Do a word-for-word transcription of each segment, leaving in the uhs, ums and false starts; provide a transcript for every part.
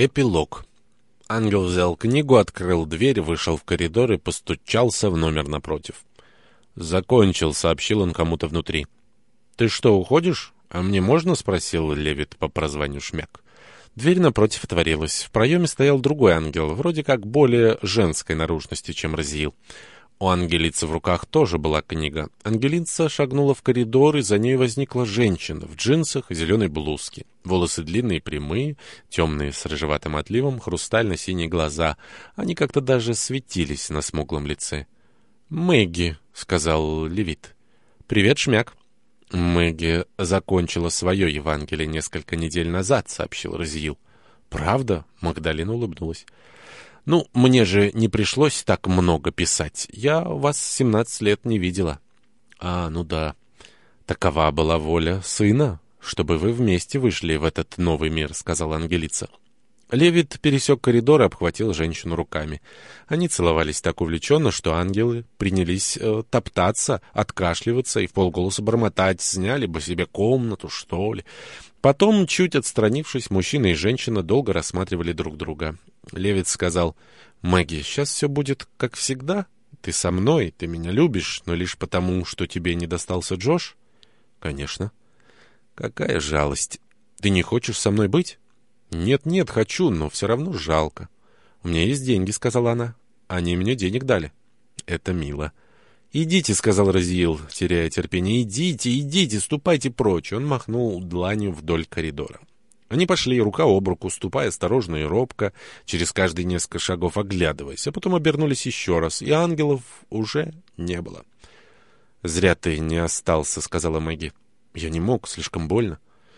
Эпилог. Ангел взял книгу, открыл дверь, вышел в коридор и постучался в номер напротив. «Закончил», — сообщил он кому-то внутри. «Ты что, уходишь? А мне можно?» — спросил Левит по прозванию Шмяк. Дверь напротив отворилась. В проеме стоял другой ангел, вроде как более женской наружности, чем Разиил. У ангелицы в руках тоже была книга. Ангелица шагнула в коридор, и за ней возникла женщина в джинсах и зеленой блузке. Волосы длинные и прямые, темные с рыжеватым отливом, хрустально-синие глаза. Они как-то даже светились на смуглом лице. «Мэгги», — сказал Левит. «Привет, Шмяк». «Мэгги закончила свое Евангелие несколько недель назад», — сообщил Разиил. «Правда?» — Магдалина улыбнулась. «Ну, мне же не пришлось так много писать. Я вас семнадцать лет не видела». «А, ну да. Такова была воля сына, чтобы вы вместе вышли в этот новый мир», — сказала Ангелица. Левит пересек коридор и обхватил женщину руками. Они целовались так увлеченно, что ангелы принялись э, топтаться, откашливаться и вполголоса бормотать, сняли бы себе комнату, что ли. Потом, чуть отстранившись, мужчина и женщина долго рассматривали друг друга. Левит сказал: «Мэгги, сейчас все будет как всегда. Ты со мной, ты меня любишь, но лишь потому, что тебе не достался Джош?» «Конечно». «Какая жалость. Ты не хочешь со мной быть?» «Нет-нет, хочу, но все равно жалко». «У меня есть деньги», — сказала она. «Они мне денег дали». «Это мило». «Идите», — сказал Разиил, теряя терпение. «Идите, идите, ступайте прочь». Он махнул дланью вдоль коридора. Они пошли рука об руку, ступая осторожно и робко, через каждые несколько шагов оглядываясь, а потом обернулись еще раз, и ангелов уже не было. «Зря ты не остался», — сказала Мэгги. «Я не мог, слишком больно».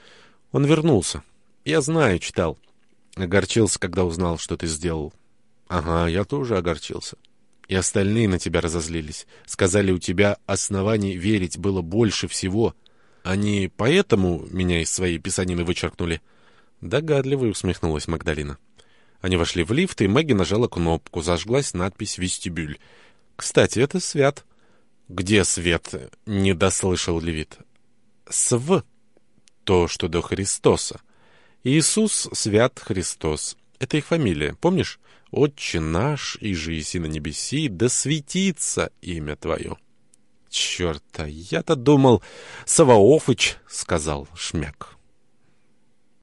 Он вернулся. «Я знаю, читал. Огорчился, когда узнал, что ты сделал». «Ага, я тоже огорчился». «И остальные на тебя разозлились. Сказали, у тебя оснований верить было больше всего. Они поэтому меня из своей писанины вычеркнули?» «Догадливо», — усмехнулась Магдалина. Они вошли в лифт, и Мэгги нажала кнопку. Зажглась надпись «Вестибюль». «Кстати, это Свят». «Где Свет?» — не дослышал Левит. «Св. То, что до Христоса. Иисус, Свят, Христос. Это их фамилия, помнишь? Отче наш, иже еси на небеси, да светится имя твое». «Черт, а я-то думал, Саваофыч», — сказал Шмяк.